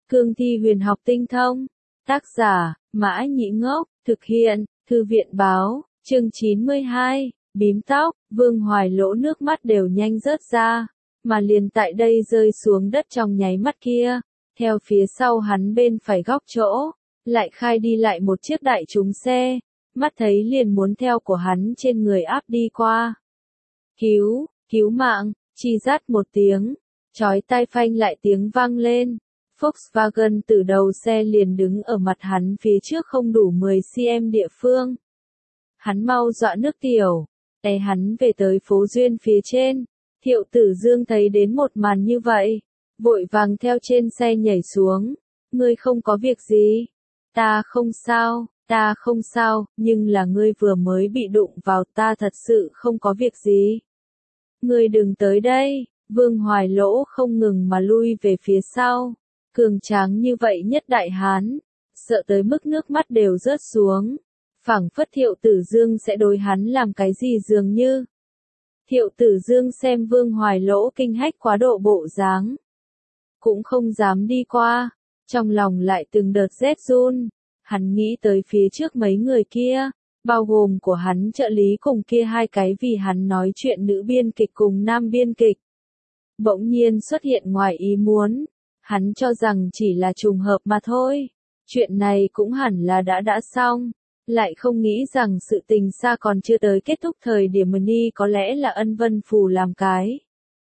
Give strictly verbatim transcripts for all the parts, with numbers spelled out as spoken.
Cương thi huyền học tinh thông. Tác giả, Mã Nhĩ Ngốc, thực hiện, Thư viện báo, chương chín mươi hai, bím tóc, Vương Hoài Lỗ nước mắt đều nhanh rớt ra, mà liền tại đây rơi xuống đất trong nháy mắt kia, theo phía sau hắn bên phải góc chỗ, lại khai đi lại một chiếc đại trúng xe, mắt thấy liền muốn theo của hắn trên người áp đi qua. Cứu, cứu mạng, chi rát một tiếng, chói tai phanh lại tiếng vang lên. Volkswagen từ đầu xe liền đứng ở mặt hắn phía trước không đủ mười xăng-ti-mét địa phương. Hắn mau dọa nước tiểu, đè hắn về tới phố Duyên phía trên. Thiệu Tử Dương thấy đến một màn như vậy, vội vàng theo trên xe nhảy xuống. Ngươi không có việc gì? Ta không sao, ta không sao, nhưng là ngươi vừa mới bị đụng vào, ta thật sự không có việc gì. Ngươi đừng tới đây. Vương Hoài Lỗ không ngừng mà lui về phía sau. Cường tráng như vậy nhất đại hán, sợ tới mức nước mắt đều rớt xuống, phảng phất Thiệu Tử Dương sẽ đối hắn làm cái gì dường như. Thiệu Tử Dương xem Vương Hoài Lỗ kinh hách quá độ bộ dáng, cũng không dám đi qua, trong lòng lại từng đợt rét run, hắn nghĩ tới phía trước mấy người kia, bao gồm của hắn trợ lý cùng kia hai cái vì hắn nói chuyện nữ biên kịch cùng nam biên kịch. Bỗng nhiên xuất hiện ngoài ý muốn. Hắn cho rằng chỉ là trùng hợp mà thôi, chuyện này cũng hẳn là đã đã xong, lại không nghĩ rằng sự tình xa còn chưa tới kết thúc thời điểm Mani có lẽ là Ân Vân Phù làm cái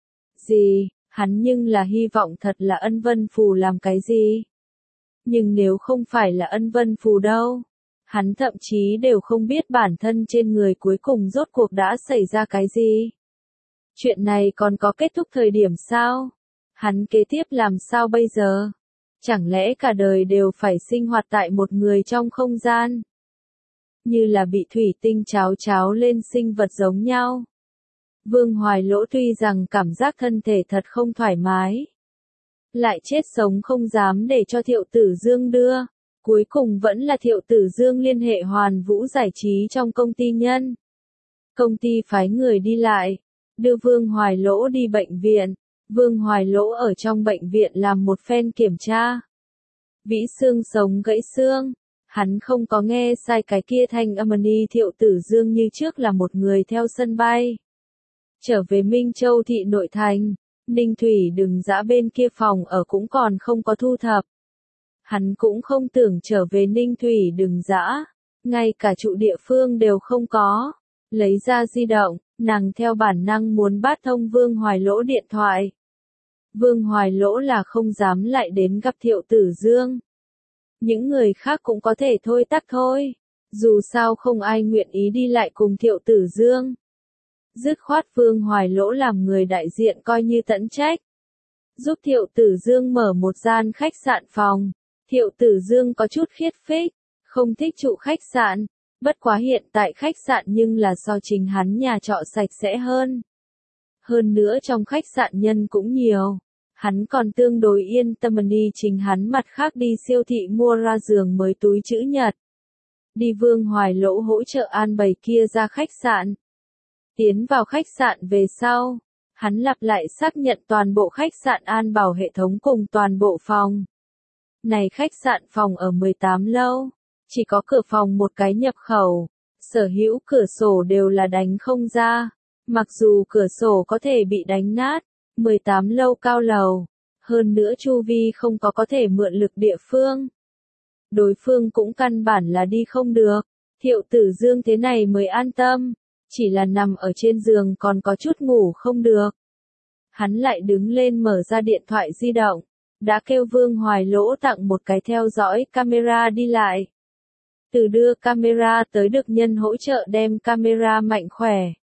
gì, hắn nhưng là hy vọng thật là Ân Vân Phù làm cái gì. Nhưng nếu không phải là Ân Vân Phù đâu, hắn thậm chí đều không biết bản thân trên người cuối cùng rốt cuộc đã xảy ra cái gì. Chuyện này còn có kết thúc thời điểm sao? Hắn kế tiếp làm sao bây giờ? Chẳng lẽ cả đời đều phải sinh hoạt tại một người trong không gian? Như là bị thủy tinh cháo cháo lên sinh vật giống nhau. Vương Hoài Lỗ tuy rằng cảm giác thân thể thật không thoải mái, lại chết sống không dám để cho Thiệu Tử Dương đưa. Cuối cùng vẫn là Thiệu Tử Dương liên hệ Hoàn Vũ giải trí trong công ty nhân. Công ty phái người đi lại, đưa Vương Hoài Lỗ đi bệnh viện. Vương Hoài Lỗ ở trong bệnh viện làm một phen kiểm tra. Vĩ xương sống gãy xương. Hắn không có nghe sai cái kia thanh âm. Thiệu Tử Dương như trước là một người theo sân bay. Trở về Minh Châu thị nội thành, Ninh Thủy Đừng Dã bên kia phòng ở cũng còn không có thu thập. Hắn cũng không tưởng trở về Ninh Thủy Đừng Dã, ngay cả trụ địa phương đều không có. Lấy ra di động, nàng theo bản năng muốn bắt thông Vương Hoài Lỗ điện thoại. Vương Hoài Lỗ là không dám lại đến gặp Thiệu Tử Dương. Những người khác cũng có thể thôi tắc thôi. Dù sao không ai nguyện ý đi lại cùng Thiệu Tử Dương. Dứt khoát Vương Hoài Lỗ làm người đại diện coi như tận trách. Giúp Thiệu Tử Dương mở một gian khách sạn phòng. Thiệu Tử Dương có chút khiết phích, không thích trụ khách sạn. Bất quá hiện tại khách sạn nhưng là so chính hắn nhà trọ sạch sẽ hơn. Hơn nữa trong khách sạn nhân cũng nhiều. Hắn còn tương đối yên tâm đi chính hắn mặt khác đi siêu thị mua ra giường mới túi chữ nhật. Đi Vương Hoài Lỗ hỗ trợ an bày kia ra khách sạn. Tiến vào khách sạn về sau, hắn lặp lại xác nhận toàn bộ khách sạn an bảo hệ thống cùng toàn bộ phòng. Này khách sạn phòng ở mười tám lâu, chỉ có cửa phòng một cái nhập khẩu, sở hữu cửa sổ đều là đánh không ra. Mặc dù cửa sổ có thể bị đánh nát, mười tám lâu cao lầu, hơn nữa chu vi không có có thể mượn lực địa phương. Đối phương cũng căn bản là đi không được, Thiệu Tử Dương thế này mới an tâm, chỉ là nằm ở trên giường còn có chút ngủ không được. Hắn lại đứng lên mở ra điện thoại di động, đã kêu Vương Hoài Lỗ tặng một cái theo dõi camera đi lại. Từ đưa camera tới được nhân hỗ trợ đem camera mạnh khỏe.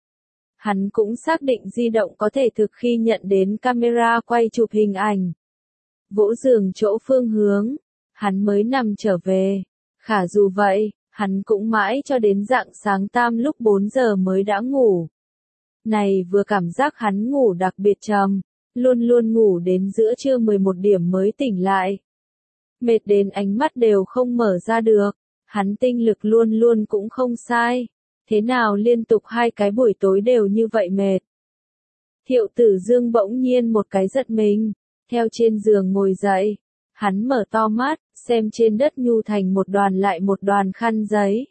Hắn cũng xác định di động có thể thực khi nhận đến camera quay chụp hình ảnh. Vỗ giường chỗ phương hướng, hắn mới nằm trở về. Khả dù vậy, hắn cũng mãi cho đến rạng sáng tam lúc bốn giờ mới đã ngủ. Này vừa cảm giác hắn ngủ đặc biệt trầm, luôn luôn ngủ đến giữa trưa mười một điểm mới tỉnh lại. Mệt đến ánh mắt đều không mở ra được, hắn tinh lực luôn luôn cũng không sai. Thế nào liên tục hai cái buổi tối đều như vậy mệt. Thiệu Tử Dương bỗng nhiên một cái giật mình, theo trên giường ngồi dậy, Hắn mở to mắt, xem trên đất nhu thành một đoàn lại một đoàn khăn giấy.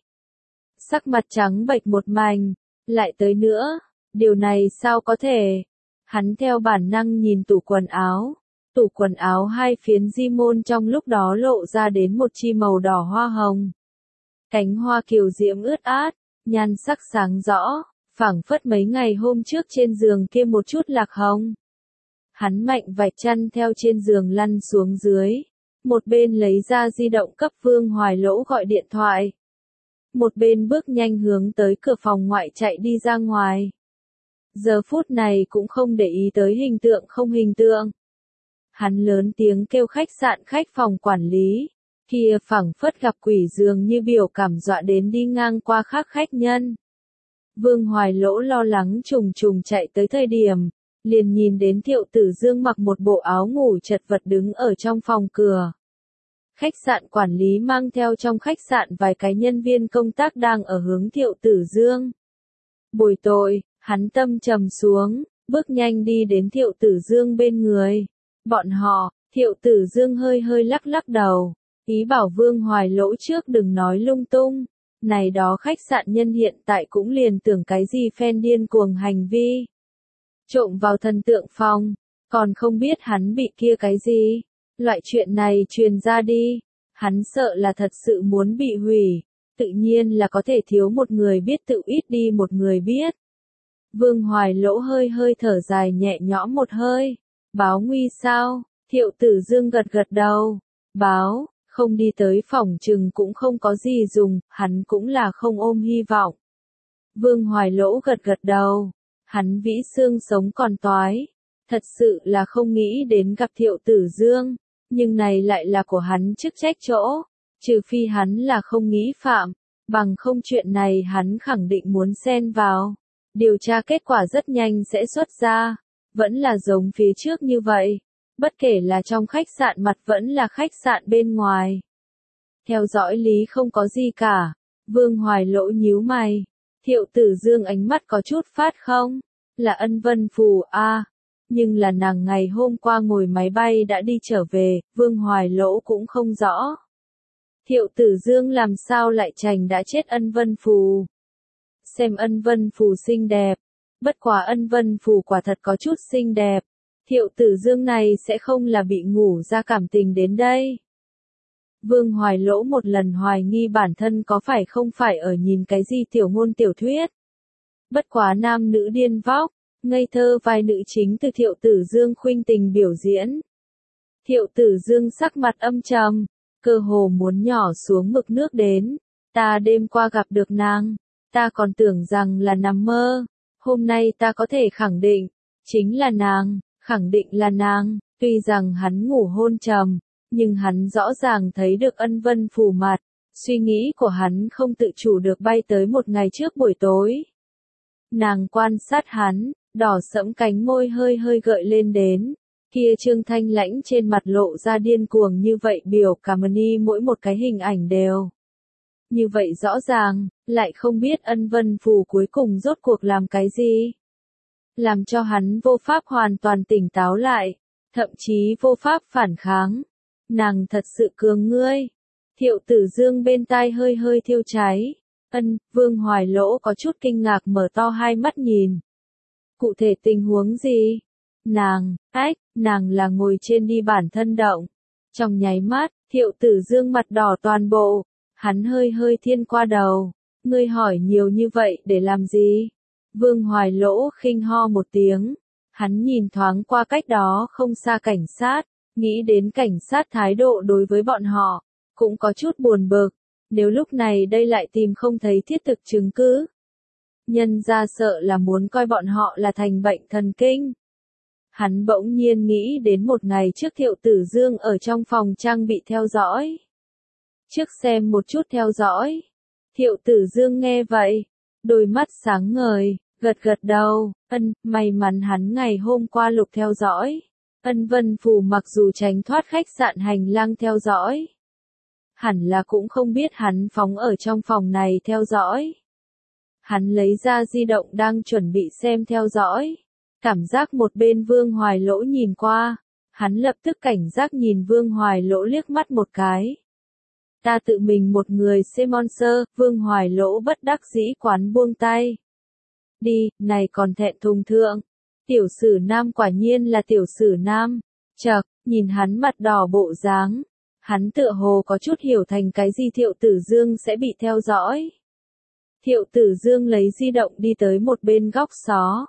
Sắc mặt trắng bệch một mảnh, lại tới nữa, điều này sao có thể? Hắn theo bản năng nhìn tủ quần áo. Tủ quần áo hai phiến di môn trong lúc đó lộ ra đến một chi màu đỏ hoa hồng. Cánh hoa kiều diễm ướt át, nhan sắc sáng rõ, phảng phất mấy ngày hôm trước trên giường kia một chút lạc hồng. Hắn mạnh vạch chăn theo trên giường lăn xuống dưới. Một bên lấy ra di động cấp Vương Hoài Lỗ gọi điện thoại. Một bên bước nhanh hướng tới cửa phòng ngoại chạy đi ra ngoài. Giờ phút này cũng không để ý tới hình tượng không hình tượng. Hắn lớn tiếng kêu khách sạn khách phòng quản lý. Kia phảng phất gặp quỷ dường như biểu cảm dọa đến đi ngang qua khác khách nhân. Vương Hoài Lỗ lo lắng trùng trùng chạy tới thời điểm, liền nhìn đến Thiệu Tử Dương mặc một bộ áo ngủ chật vật đứng ở trong phòng cửa. Khách sạn quản lý mang theo trong khách sạn vài cái nhân viên công tác đang ở hướng Thiệu Tử Dương. Bồi tội, hắn tâm trầm xuống, bước nhanh đi đến Thiệu Tử Dương bên người. Bọn họ, Thiệu Tử Dương hơi hơi lắc lắc đầu, ý bảo Vương Hoài Lỗ trước đừng nói lung tung. Này đó khách sạn nhân hiện tại cũng liền tưởng cái gì phen điên cuồng hành vi. Trộm vào thần tượng phòng, còn không biết hắn bị kia cái gì. Loại chuyện này truyền ra đi, hắn sợ là thật sự muốn bị hủy, tự nhiên là có thể thiếu một người biết tự ít đi một người biết. Vương Hoài Lỗ hơi hơi thở dài nhẹ nhõm một hơi, báo nguy sao, Thiệu Tử Dương gật gật đầu, báo, không đi tới phòng trừng cũng không có gì dùng, hắn cũng là không ôm hy vọng. Vương Hoài Lỗ gật gật đầu, hắn vĩ xương sống còn toái, thật sự là không nghĩ đến gặp Thiệu Tử Dương. Nhưng này lại là của hắn chức trách chỗ, trừ phi hắn là không nghĩ phạm, bằng không chuyện này hắn khẳng định muốn xen vào. Điều tra kết quả rất nhanh sẽ xuất ra, vẫn là giống phía trước như vậy, bất kể là trong khách sạn mặt vẫn là khách sạn bên ngoài. Theo dõi lý không có gì cả, Vương Hoài Lỗ nhíu mày, Thiệu Tử Dương ánh mắt có chút phát không, là Ân Vân Phù a. À. Nhưng là nàng ngày hôm qua ngồi máy bay đã đi trở về, Vương Hoài Lỗ cũng không rõ. Thiệu Tử Dương làm sao lại chành đã chết Ân Vân Phù. Xem Ân Vân Phù xinh đẹp, bất quá Ân Vân Phù quả thật có chút xinh đẹp. Thiệu Tử Dương này sẽ không là bị ngủ ra cảm tình đến đây. Vương Hoài Lỗ một lần hoài nghi bản thân có phải không phải ở nhìn cái gì tiểu ngôn tiểu thuyết. Bất quá nam nữ điên vóc. Ngây thơ vai nữ chính từ Thiệu Tử Dương khuynh tình biểu diễn. Thiệu Tử Dương sắc mặt âm trầm, cơ hồ muốn nhỏ xuống mực nước đến. Ta đêm qua gặp được nàng, ta còn tưởng rằng là nằm mơ. Hôm nay ta có thể khẳng định, chính là nàng, khẳng định là nàng. Tuy rằng hắn ngủ hôn trầm, nhưng hắn rõ ràng thấy được Ân Vân Phù mặt. Suy nghĩ của hắn không tự chủ được bay tới một ngày trước buổi tối. Nàng quan sát hắn. Đỏ sẫm cánh môi hơi hơi gợi lên đến, kia Trương Thanh Lãnh trên mặt lộ ra điên cuồng như vậy biểu cảm ni mỗi một cái hình ảnh đều. Như vậy rõ ràng, lại không biết Ân Vân Phù cuối cùng rốt cuộc làm cái gì. Làm cho hắn vô pháp hoàn toàn tỉnh táo lại, thậm chí vô pháp phản kháng. Nàng thật sự cường ngươi. Thiệu Tử Dương bên tai hơi hơi thiêu cháy. Ân, Vương Hoài Lỗ có chút kinh ngạc mở to hai mắt nhìn. Cụ thể tình huống gì? Nàng, ách, nàng là ngồi trên đi bản thân động. Trong nháy mắt, Thiệu Tử Dương mặt đỏ toàn bộ. Hắn hơi hơi thiên qua đầu. Ngươi hỏi nhiều như vậy để làm gì? Vương Hoài Lỗ khinh ho một tiếng. Hắn nhìn thoáng qua cách đó không xa cảnh sát. Nghĩ đến cảnh sát thái độ đối với bọn họ. Cũng có chút buồn bực. Nếu lúc này đây lại tìm không thấy thiết thực chứng cứ. Nhân ra sợ là muốn coi bọn họ là thành bệnh thần kinh. Hắn bỗng nhiên nghĩ đến một ngày trước Thiệu Tử Dương ở trong phòng trang bị theo dõi. Trước xem một chút theo dõi. Thiệu Tử Dương nghe vậy, đôi mắt sáng ngời, gật gật đầu, ân, may mắn hắn ngày hôm qua lục theo dõi. Ân Vân Phù mặc dù tránh thoát khách sạn hành lang theo dõi. Hẳn là cũng không biết hắn phóng ở trong phòng này theo dõi. Hắn lấy ra di động đang chuẩn bị xem theo dõi. Cảm giác một bên Vương Hoài Lỗ nhìn qua. Hắn lập tức cảnh giác nhìn Vương Hoài Lỗ liếc mắt một cái. Ta tự mình một người sponsor, Vương Hoài Lỗ bất đắc dĩ quán buông tay. Đi, này còn thẹn thùng thượng. Tiểu sử nam quả nhiên là tiểu sử nam. Chậc, nhìn hắn mặt đỏ bộ dáng. Hắn tựa hồ có chút hiểu thành cái gì Thiệu Tử Dương sẽ bị theo dõi. Thiệu Tử Dương lấy di động đi tới một bên góc xó.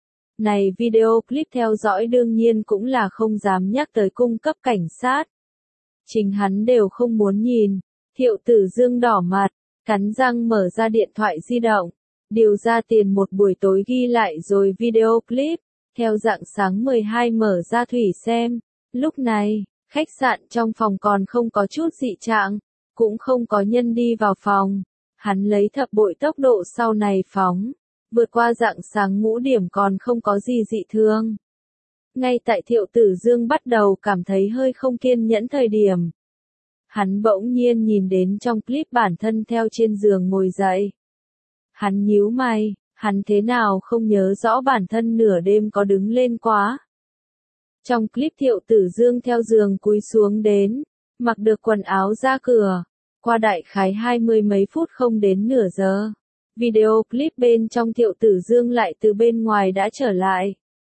Này video clip theo dõi đương nhiên cũng là không dám nhắc tới cung cấp cảnh sát. Chính hắn đều không muốn nhìn. Thiệu Tử Dương đỏ mặt, cắn răng mở ra điện thoại di động. Điều ra tiền một buổi tối ghi lại rồi video clip. Theo dạng sáng mười hai mở ra thủy xem. Lúc này, khách sạn trong phòng còn không có chút dị trạng. Cũng không có nhân đi vào phòng. Hắn lấy thập bội tốc độ sau này phóng. Vượt qua dạng sáng ngũ điểm còn không có gì dị thường. Ngay tại Thiệu Tử Dương bắt đầu cảm thấy hơi không kiên nhẫn thời điểm. Hắn bỗng nhiên nhìn đến trong clip bản thân theo trên giường ngồi dậy. Hắn nhíu mày, hắn thế nào không nhớ rõ bản thân nửa đêm có đứng lên quá. Trong clip Thiệu Tử Dương theo giường cúi xuống đến, mặc được quần áo ra cửa. Qua đại khái hai mươi mấy phút không đến nửa giờ. Video clip bên trong Thiệu Tử Dương lại từ bên ngoài đã trở lại.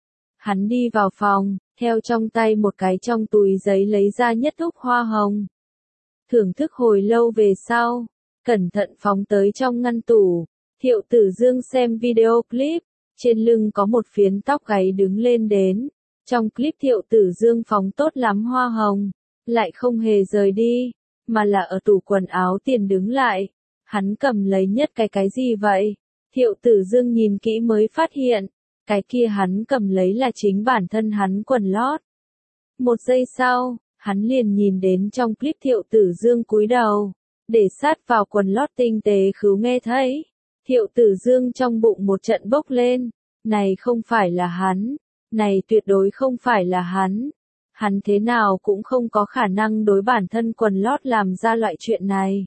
Hắn đi vào phòng, theo trong tay một cái trong túi giấy lấy ra nhất thúc hoa hồng. Thưởng thức hồi lâu về sau, cẩn thận phóng tới trong ngăn tủ. Thiệu Tử Dương xem video clip, trên lưng có một phiến tóc gáy đứng lên đến. Trong clip Thiệu Tử Dương phóng tốt lắm hoa hồng, lại không hề rời đi, mà là ở tủ quần áo tiền đứng lại. Hắn cầm lấy nhất cái cái gì vậy? Thiệu Tử Dương nhìn kỹ mới phát hiện, cái kia hắn cầm lấy là chính bản thân hắn quần lót. Một giây sau, hắn liền nhìn đến trong clip Thiệu Tử Dương cúi đầu, để sát vào quần lót tinh tế khứu nghe thấy. Thiệu Tử Dương trong bụng một trận bốc lên, này không phải là hắn, này tuyệt đối không phải là hắn. Hắn thế nào cũng không có khả năng đối bản thân quần lót làm ra loại chuyện này.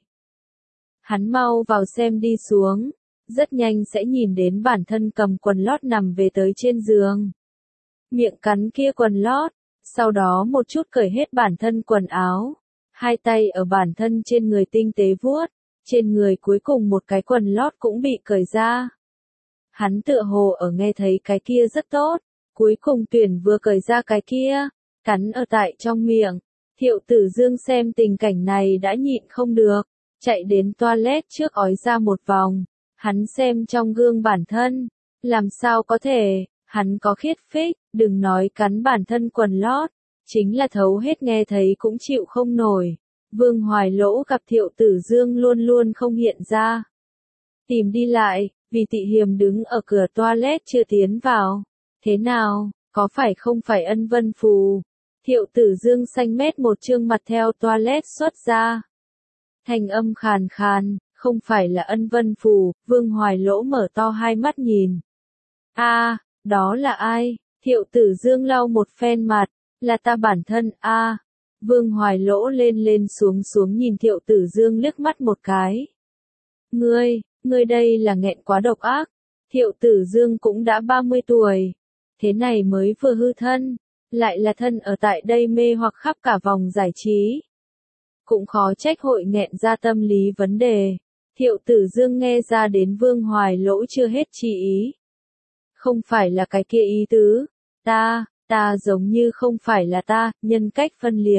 Hắn mau vào xem đi xuống, rất nhanh sẽ nhìn đến bản thân cầm quần lót nằm về tới trên giường. Miệng cắn kia quần lót, sau đó một chút cởi hết bản thân quần áo, hai tay ở bản thân trên người tinh tế vuốt, trên người cuối cùng một cái quần lót cũng bị cởi ra. Hắn tựa hồ ở nghe thấy cái kia rất tốt, cuối cùng tuyển vừa cởi ra cái kia, cắn ở tại trong miệng. Thiệu Tử Dương xem tình cảnh này đã nhịn không được. Chạy đến toilet trước ói ra một vòng, hắn xem trong gương bản thân, làm sao có thể, hắn có khiết phích, đừng nói cắn bản thân quần lót, chính là thấu hết nghe thấy cũng chịu không nổi. Vương Hoài Lỗ gặp Thiệu Tử Dương luôn luôn không hiện ra. Tìm đi lại, vì Tị Hiềm đứng ở cửa toilet chưa tiến vào. Thế nào, có phải không phải Ân Vân Phù? Thiệu Tử Dương xanh mét một trương mặt theo toilet xuất ra. Thanh âm khàn khàn, không phải là Ân Vân Phù. Vương Hoài Lỗ mở to hai mắt nhìn. A, à, đó là ai? Thiệu Tử Dương lau một phen mặt, là ta bản thân. A, à, Vương Hoài Lỗ lên lên xuống xuống nhìn Thiệu Tử Dương liếc mắt một cái. Ngươi, ngươi đây là nghẹn quá độc ác. Thiệu Tử Dương cũng đã ba mươi tuổi, thế này mới vừa hư thân, lại là thân ở tại đây mê hoặc khắp cả vòng giải trí. Cũng khó trách hội nghẹn ra tâm lý vấn đề. Thiệu Tử Dương nghe ra đến Vương Hoài Lỗ chưa hết chi ý. Không phải là cái kia ý tứ. Ta, ta giống như không phải là ta, nhân cách phân liệt.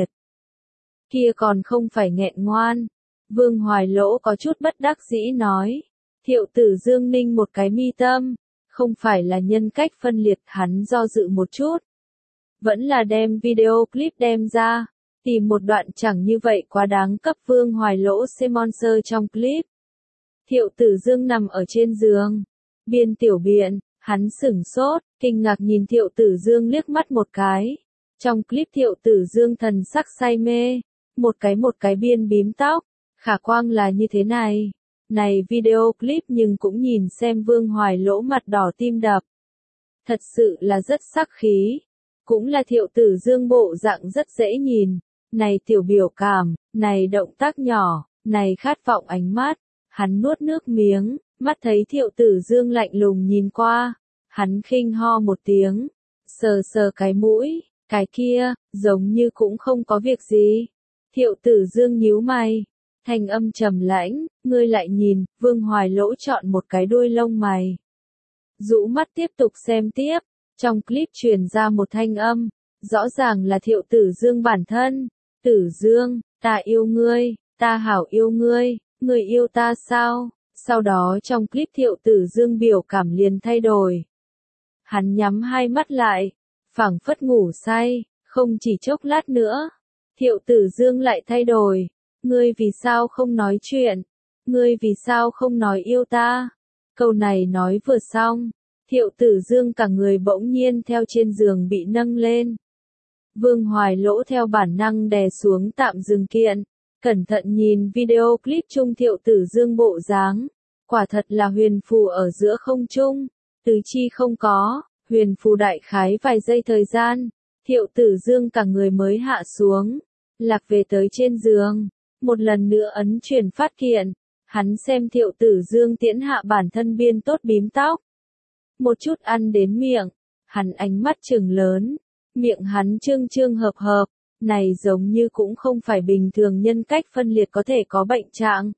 Kia còn không phải nghẹn ngoan. Vương Hoài Lỗ có chút bất đắc dĩ nói. Thiệu Tử Dương ninh một cái mi tâm. Không phải là nhân cách phân liệt, hắn do dự một chút. Vẫn là đem video clip đem ra. Tìm một đoạn chẳng như vậy quá đáng cấp Vương Hoài Lỗ sponsor trong clip. Thiệu Tử Dương nằm ở trên giường. Biên tiểu biện, hắn sửng sốt, kinh ngạc nhìn Thiệu Tử Dương liếc mắt một cái. Trong clip Thiệu Tử Dương thần sắc say mê. Một cái một cái biên bím tóc. Khả quang là như thế này. Này video clip nhưng cũng nhìn xem Vương Hoài Lỗ mặt đỏ tim đập. Thật sự là rất sắc khí. Cũng là Thiệu Tử Dương bộ dạng rất dễ nhìn. Này tiểu biểu cảm, này động tác nhỏ, này khát vọng ánh mắt. Hắn nuốt nước miếng, mắt thấy Thiệu Tử Dương lạnh lùng nhìn qua. Hắn khinh ho một tiếng, sờ sờ cái mũi, Cái kia, giống như cũng không có việc gì. Thiệu Tử Dương nhíu mày. Thanh âm trầm lãnh, ngươi lại nhìn, Vương Hoài Lỗ chọn một cái đuôi lông mày. Rũ mắt tiếp tục xem tiếp, trong clip truyền ra một thanh âm, rõ ràng là Thiệu Tử Dương bản thân. Tử Dương, ta yêu ngươi, ta hảo yêu ngươi, ngươi yêu ta sao? Sau đó trong clip Thiệu Tử Dương biểu cảm liền thay đổi. Hắn nhắm hai mắt lại, phảng phất ngủ say, không chỉ chốc lát nữa. Thiệu Tử Dương lại thay đổi. Ngươi vì sao không nói chuyện? Ngươi vì sao không nói yêu ta? Câu này nói vừa xong, Thiệu Tử Dương cả người bỗng nhiên theo trên giường bị nâng lên. Vương Hoài Lỗ theo bản năng đè xuống tạm dừng kiện, cẩn thận nhìn video clip chung Thiệu Tử Dương bộ dáng, quả thật là huyền phù ở giữa không trung, tứ chi không có, huyền phù đại khái vài giây thời gian, Thiệu Tử Dương cả người mới hạ xuống, lạc về tới trên giường, một lần nữa ấn chuyển phát kiện, hắn xem Thiệu Tử Dương tiễn hạ bản thân biên tốt bím tóc, một chút ăn đến miệng, hắn ánh mắt trừng lớn. Miệng hắn trương trương hợp hợp, này giống như cũng không phải bình thường nhân cách phân liệt có thể có bệnh trạng.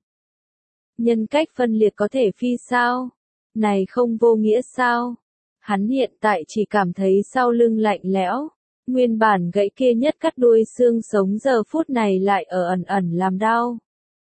Nhân cách phân liệt có thể phi sao? Này không vô nghĩa sao? Hắn hiện tại chỉ cảm thấy sau lưng lạnh lẽo, nguyên bản gãy kia nhất cắt đuôi xương sống giờ phút này lại ở ẩn ẩn làm đau.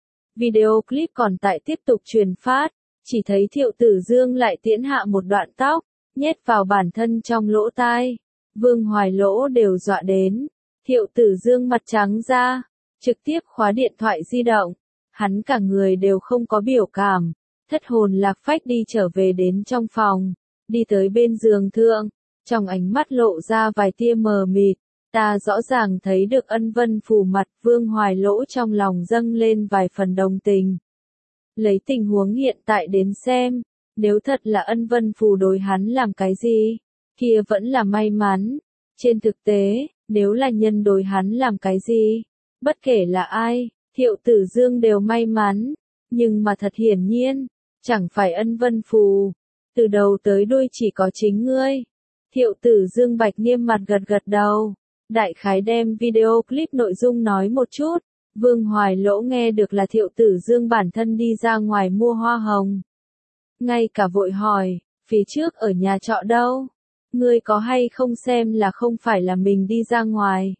Video clip còn tại tiếp tục truyền phát, chỉ thấy Thiệu Tử Dương lại tiễn hạ một đoạn tóc, nhét vào bản thân trong lỗ tai. Vương Hoài Lỗ đều dọa đến, Thiệu Tử Dương mặt trắng ra, trực tiếp khóa điện thoại di động, hắn cả người đều không có biểu cảm, thất hồn lạc phách đi trở về đến trong phòng, đi tới bên giường thượng, trong ánh mắt lộ ra vài tia mờ mịt, ta rõ ràng thấy được ân vân phủ mặt. Vương Hoài Lỗ trong lòng dâng lên vài phần đồng tình. Lấy tình huống hiện tại đến xem, nếu thật là ân vân phủ đối hắn làm cái gì, kia vẫn là may mắn. Trên thực tế, nếu là nhân đối hắn làm cái gì, bất kể là ai, Thiệu Tử Dương đều may mắn. Nhưng mà thật hiển nhiên, chẳng phải ân vân phù. Từ đầu tới đuôi chỉ có chính ngươi. Thiệu Tử Dương bạch nghiêm mặt gật gật đầu. Đại khái đem video clip nội dung nói một chút. Vương Hoài Lỗ nghe được là Thiệu Tử Dương bản thân đi ra ngoài mua hoa hồng. Ngay cả vội hỏi, phía trước ở nhà trọ đâu? Ngươi có hay không xem là không phải là mình đi ra ngoài?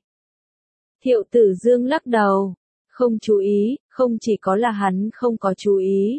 Thiệu Tử Dương lắc đầu, không chú ý, không chỉ có là hắn không có chú ý.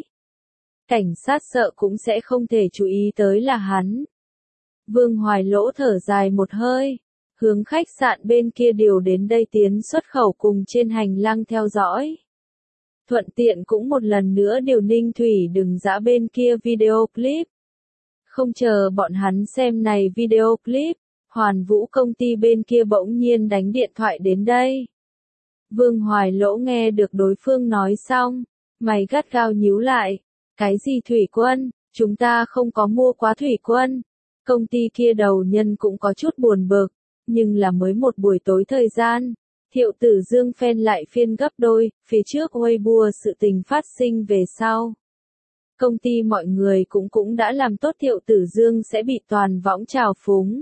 Cảnh sát sợ cũng sẽ không thể chú ý tới là hắn. Vương Hoài Lỗ thở dài một hơi, hướng khách sạn bên kia điều đến đây tiến xuất khẩu cùng trên hành lang theo dõi. Thuận tiện cũng một lần nữa điều Ninh Thủy đừng dã bên kia video clip. Không chờ bọn hắn xem này video clip, Hoàn Vũ công ty bên kia bỗng nhiên đánh điện thoại đến đây. Vương Hoài Lỗ nghe được đối phương nói xong, mày gắt gao nhíu lại. Cái gì thủy quân, chúng ta không có mua quá thủy quân. Công ty kia đầu nhân cũng có chút buồn bực, nhưng là mới một buổi tối thời gian. Thiệu Tử Dương fan lại phiên gấp đôi, phía trước Weibo sự tình phát sinh về sau. Công ty mọi người cũng cũng đã làm tốt Thiệu Tử Dương sẽ bị toàn võng trào phúng.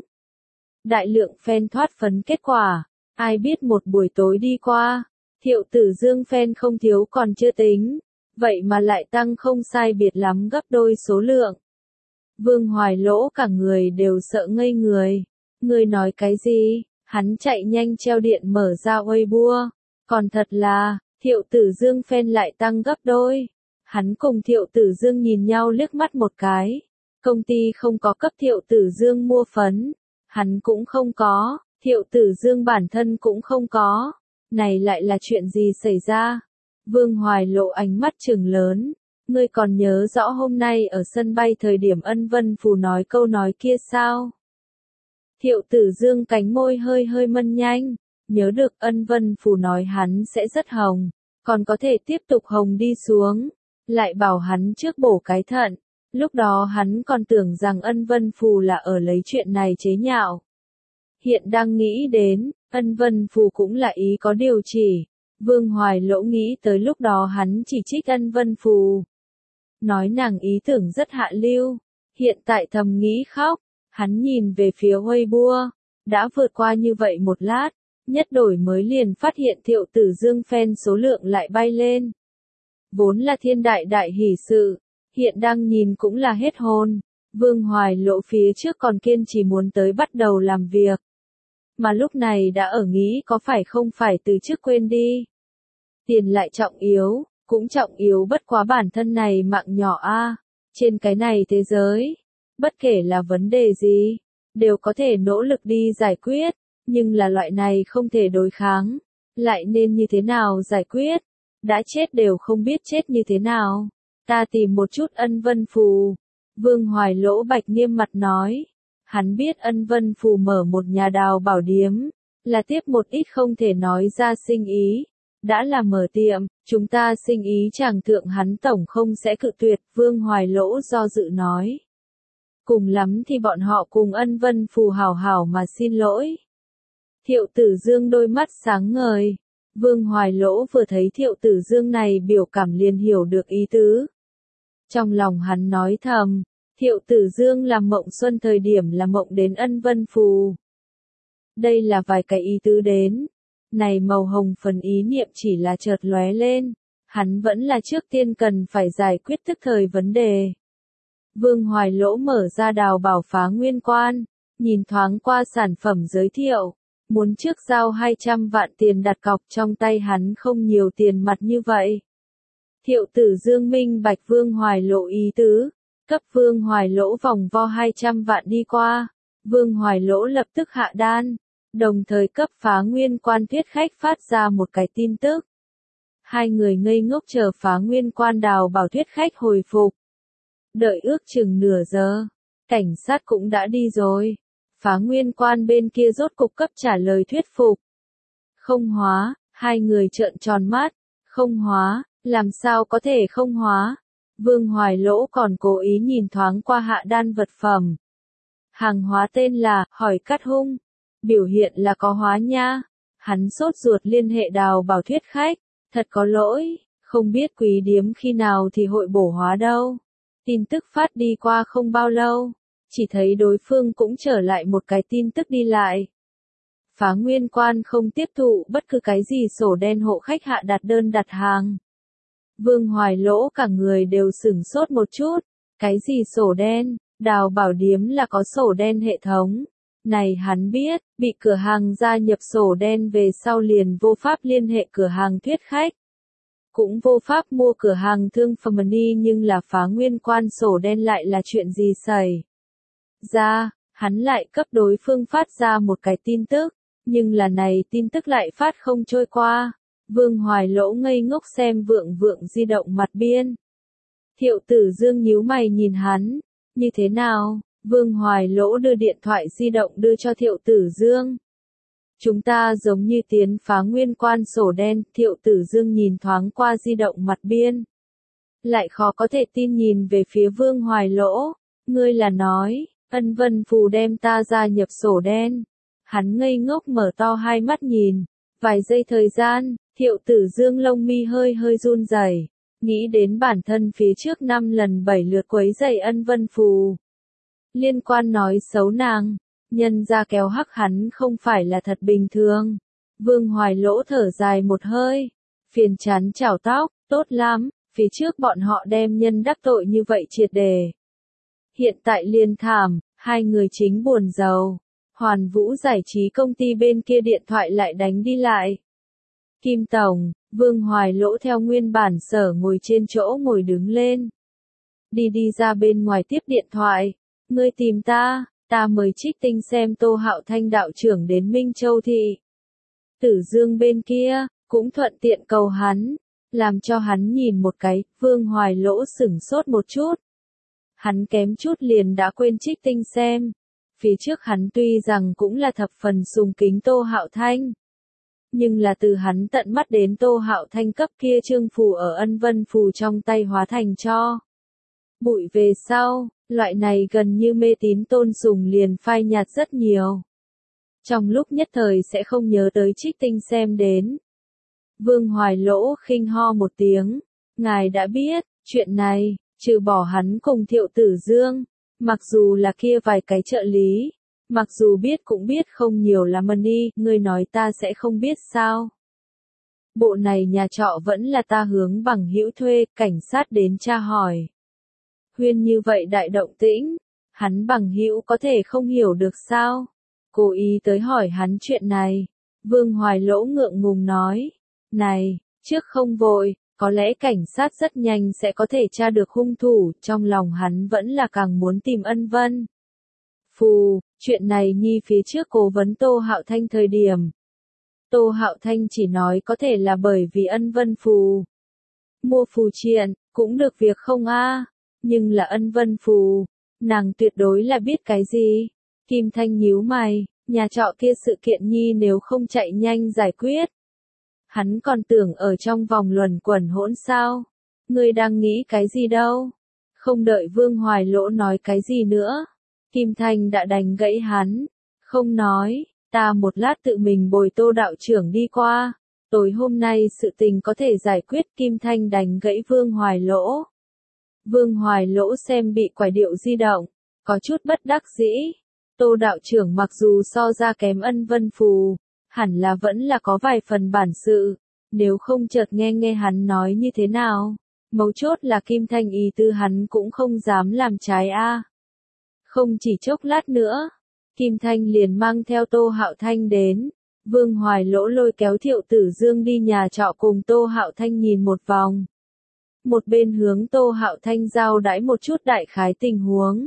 Đại lượng fan thoát phấn kết quả, ai biết một buổi tối đi qua, Thiệu Tử Dương fan không thiếu còn chưa tính, vậy mà lại tăng không sai biệt lắm gấp đôi số lượng. Vương Hoài Lỗ cả người đều sợ ngây người. Người nói cái gì? Hắn chạy nhanh treo điện mở ra Weibo. Còn thật là, Thiệu Tử Dương fan lại tăng gấp đôi. Hắn cùng Thiệu Tử Dương nhìn nhau liếc mắt một cái. Công ty không có cấp Thiệu Tử Dương mua phấn. Hắn cũng không có, Thiệu Tử Dương bản thân cũng không có. Này lại là chuyện gì xảy ra? Vương Hoài Lộ ánh mắt trừng lớn. Ngươi còn nhớ rõ hôm nay ở sân bay thời điểm Ân Vân Phù nói câu nói kia sao? Thiệu Tử Dương cánh môi hơi hơi mân nhanh. Nhớ được Ân Vân Phù nói hắn sẽ rất hồng. Còn có thể tiếp tục hồng đi xuống. Lại bảo hắn trước bổ cái thận. Lúc đó hắn còn tưởng rằng Ân Vân Phù là ở lấy chuyện này chế nhạo. Hiện đang nghĩ đến, Ân Vân Phù cũng là ý có điều chỉ. Vương Hoài Lỗ nghĩ tới lúc đó hắn chỉ trích Ân Vân Phù. Nói nàng ý tưởng rất hạ lưu. Hiện tại thầm nghĩ khóc. Hắn nhìn về phía Weibo. Đã vượt qua như vậy một lát, nhất đổi mới liền phát hiện Thiệu Tử Dương fan số lượng lại bay lên. Vốn là thiên đại đại hỷ sự, hiện đang nhìn cũng là hết hồn. Vương Hoài Lỗ phía trước còn kiên trì muốn tới bắt đầu làm việc. Mà lúc này đã ở nghĩ có phải không phải từ trước quên đi. Tiền lại trọng yếu, cũng trọng yếu bất quá bản thân này mạng nhỏ a. Trên cái này thế giới, bất kể là vấn đề gì, đều có thể nỗ lực đi giải quyết, nhưng là loại này không thể đối kháng, lại nên như thế nào giải quyết, đã chết đều không biết chết như thế nào, ta tìm một chút ân vân phù. Vương Hoài Lỗ bạch nghiêm mặt nói, hắn biết ân vân phù mở một nhà đào bảo điếm, là tiếp một ít không thể nói ra sinh ý, đã là mở tiệm, chúng ta sinh ý chàng thượng hắn tổng không sẽ cự tuyệt, Vương Hoài Lỗ do dự nói. Cùng lắm thì bọn họ cùng ân vân phù hảo hảo mà xin lỗi. Thiệu Tử Dương đôi mắt sáng ngời. Vương Hoài Lỗ vừa thấy Thiệu Tử Dương này biểu cảm liền hiểu được ý tứ. Trong lòng hắn nói thầm, Thiệu Tử Dương làm mộng xuân thời điểm là mộng đến ân vân phù. Đây là vài cái ý tứ đến. Này màu hồng phần ý niệm chỉ là chợt lóe lên. Hắn vẫn là trước tiên cần phải giải quyết tức thời vấn đề. Vương Hoài Lỗ mở ra đào bảo phá nguyên quan, nhìn thoáng qua sản phẩm giới thiệu, muốn trước giao hai trăm vạn tiền đặt cọc, trong tay hắn không nhiều tiền mặt như vậy. Thiệu Tử Dương minh bạch Vương Hoài Lỗ ý tứ, cấp Vương Hoài Lỗ vòng vo hai trăm vạn đi qua, Vương Hoài Lỗ lập tức hạ đan, đồng thời cấp phá nguyên quan thuyết khách phát ra một cái tin tức. Hai người ngây ngốc chờ phá nguyên quan đào bảo thuyết khách hồi phục. Đợi ước chừng nửa giờ, cảnh sát cũng đã đi rồi. Phá nguyên quan bên kia rốt cục cấp trả lời thuyết phục. Không hóa, hai người trợn tròn mắt. Không hóa, làm sao có thể không hóa? Vương Hoài Lỗ còn cố ý nhìn thoáng qua hạ đan vật phẩm. Hàng hóa tên là hỏi cắt hung. Biểu hiện là có hóa nha. Hắn sốt ruột liên hệ đào bảo thuyết khách. Thật có lỗi, không biết quý điếm khi nào thì hội bổ hóa đâu. Tin tức phát đi qua không bao lâu, chỉ thấy đối phương cũng trở lại một cái tin tức đi lại. Phá nguyên quan không tiếp thụ bất cứ cái gì sổ đen hộ khách hạ đặt đơn đặt hàng. Vương Hoài Lỗ cả người đều sửng sốt một chút, cái gì sổ đen, đào bảo điếm là có sổ đen hệ thống. Này hắn biết, bị cửa hàng gia nhập sổ đen về sau liền vô pháp liên hệ cửa hàng thuyết khách. Cũng vô pháp mua cửa hàng thương phẩm đi, nhưng là phá nguyên quan sổ đen lại là chuyện gì xảy ra, hắn lại cấp đối phương phát ra một cái tin tức, nhưng là này tin tức lại phát không trôi qua. Vương Hoài Lỗ ngây ngốc xem vượng vượng di động mặt biên. Thiệu Tử Dương nhíu mày nhìn hắn, như thế nào? Vương Hoài Lỗ đưa điện thoại di động đưa cho Thiệu Tử Dương. Chúng ta giống như tiến phá nguyên quan sổ đen, Thiệu Tử Dương nhìn thoáng qua di động mặt biên. Lại khó có thể tin nhìn về phía Vương Hoài Lỗ, ngươi là nói, ân vân phù đem ta gia nhập sổ đen. Hắn ngây ngốc mở to hai mắt nhìn, vài giây thời gian, Thiệu Tử Dương lông mi hơi hơi run rẩy, nghĩ đến bản thân phía trước năm lần bảy lượt quấy rầy ân vân phù. Liên quan nói xấu nàng. Nhân ra kéo hắc hắn không phải là thật bình thường. Vương Hoài Lỗ thở dài một hơi. Phiền chán chảo tóc, tốt lắm, phía trước bọn họ đem nhân đắc tội như vậy triệt đề. Hiện tại liên thảm, hai người chính buồn giàu. Hoàn Vũ giải trí công ty bên kia điện thoại lại đánh đi lại. Kim Tổng, Vương Hoài Lỗ theo nguyên bản sở ngồi trên chỗ ngồi đứng lên. Đi đi ra bên ngoài tiếp điện thoại. Ngươi tìm ta. Ta mời Trích Tinh xem Tô Hạo Thanh đạo trưởng đến Minh Châu thị. Tử Dương bên kia, cũng thuận tiện cầu hắn, làm cho hắn nhìn một cái. Vương Hoài Lỗ sửng sốt một chút. Hắn kém chút liền đã quên Trích Tinh xem. Phía trước hắn tuy rằng cũng là thập phần sùng kính Tô Hạo Thanh. Nhưng là từ hắn tận mắt đến Tô Hạo Thanh cấp kia trương phù ở ân vân phù trong tay hóa thành cho bụi về sau. Loại này gần như mê tín tôn sùng liền phai nhạt rất nhiều. Trong lúc nhất thời sẽ không nhớ tới Trích Tinh xem đến. Vương Hoài Lỗ khinh ho một tiếng. Ngài đã biết, chuyện này, trừ bỏ hắn cùng Thiệu Tử Dương, mặc dù là kia vài cái trợ lý, Mặc dù biết cũng biết không nhiều lắm đi, ngươi nói ta sẽ không biết sao. Bộ này nhà trọ vẫn là ta hướng bằng hữu thuê, cảnh sát đến tra hỏi. Huyên như vậy đại động tĩnh, hắn bằng hữu có thể không hiểu được sao? Cố ý tới hỏi hắn chuyện này. Vương Hoài Lỗ ngượng ngùng nói. Này, trước không vội, có lẽ cảnh sát rất nhanh sẽ có thể tra được hung thủ, trong lòng hắn vẫn là càng muốn tìm Ân Vân. Phù, chuyện này nhi phía trước cố vấn Tô Hạo Thanh thời điểm. Tô Hạo Thanh chỉ nói có thể là bởi vì Ân Vân phù. Mua phù triện, cũng được việc không a, nhưng là Ân Vân phù, nàng tuyệt đối là biết cái gì. Kim Thanh nhíu mày, nhà trọ kia sự kiện nhi nếu không chạy nhanh giải quyết. Hắn còn tưởng ở trong vòng luẩn quẩn hỗn sao. Ngươi đang nghĩ cái gì đâu? Không đợi Vương Hoài Lỗ nói cái gì nữa. Kim Thanh đã đánh gãy hắn. Không nói, ta một lát tự mình bồi Tô đạo trưởng đi qua. Tối hôm nay sự tình có thể giải quyết. Kim Thanh đánh gãy Vương Hoài Lỗ. Vương Hoài Lỗ xem bị quải điệu di động, có chút bất đắc dĩ. Tô đạo trưởng mặc dù so ra kém Ân Vân phù, hẳn là vẫn là có vài phần bản sự, nếu không chợt nghe nghe hắn nói như thế nào. Mấu chốt là Kim Thanh ý tư hắn cũng không dám làm trái a. Không chỉ chốc lát nữa, Kim Thanh liền mang theo Tô Hạo Thanh đến. Vương Hoài Lỗ lôi kéo Thiệu Tử Dương đi nhà trọ cùng Tô Hạo Thanh nhìn một vòng. Một bên hướng Tô Hạo Thanh giao đãi một chút đại khái tình huống.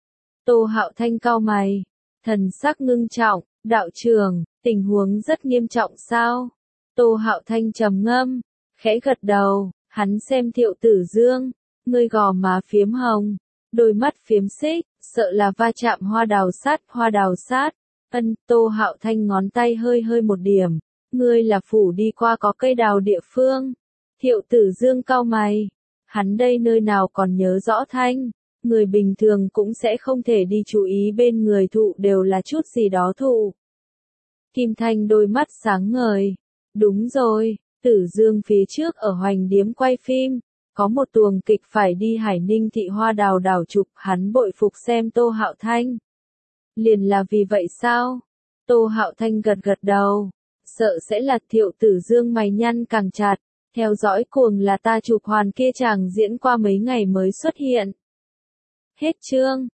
Tô Hạo Thanh cau mày, thần sắc ngưng trọng, đạo trưởng, tình huống rất nghiêm trọng sao? Tô Hạo Thanh trầm ngâm, khẽ gật đầu, hắn xem Thiệu Tử Dương, ngươi gò má phiếm hồng, đôi mắt phiếm xích, sợ là va chạm hoa đào sát, hoa đào sát. Ân, Tô Hạo Thanh ngón tay hơi hơi một điểm, ngươi là phủ đi qua có cây đào địa phương. Thiệu Tử Dương cau mày, hắn đây nơi nào còn nhớ rõ Thanh, người bình thường cũng sẽ không thể đi chú ý bên người thụ đều là chút gì đó thụ. Kim Thanh đôi mắt sáng ngời, đúng rồi, Tử Dương phía trước ở Hoành Điếm quay phim, có một tuồng kịch phải đi Hải Ninh thị hoa đào đảo chụp, hắn bội phục xem Tô Hạo Thanh. Liền là vì vậy sao? Tô Hạo Thanh gật gật đầu, sợ sẽ là Thiệu Tử Dương mày nhăn càng chặt, theo dõi cuồng là ta chụp hoàn kia chàng diễn qua mấy ngày mới xuất hiện. Hết chương.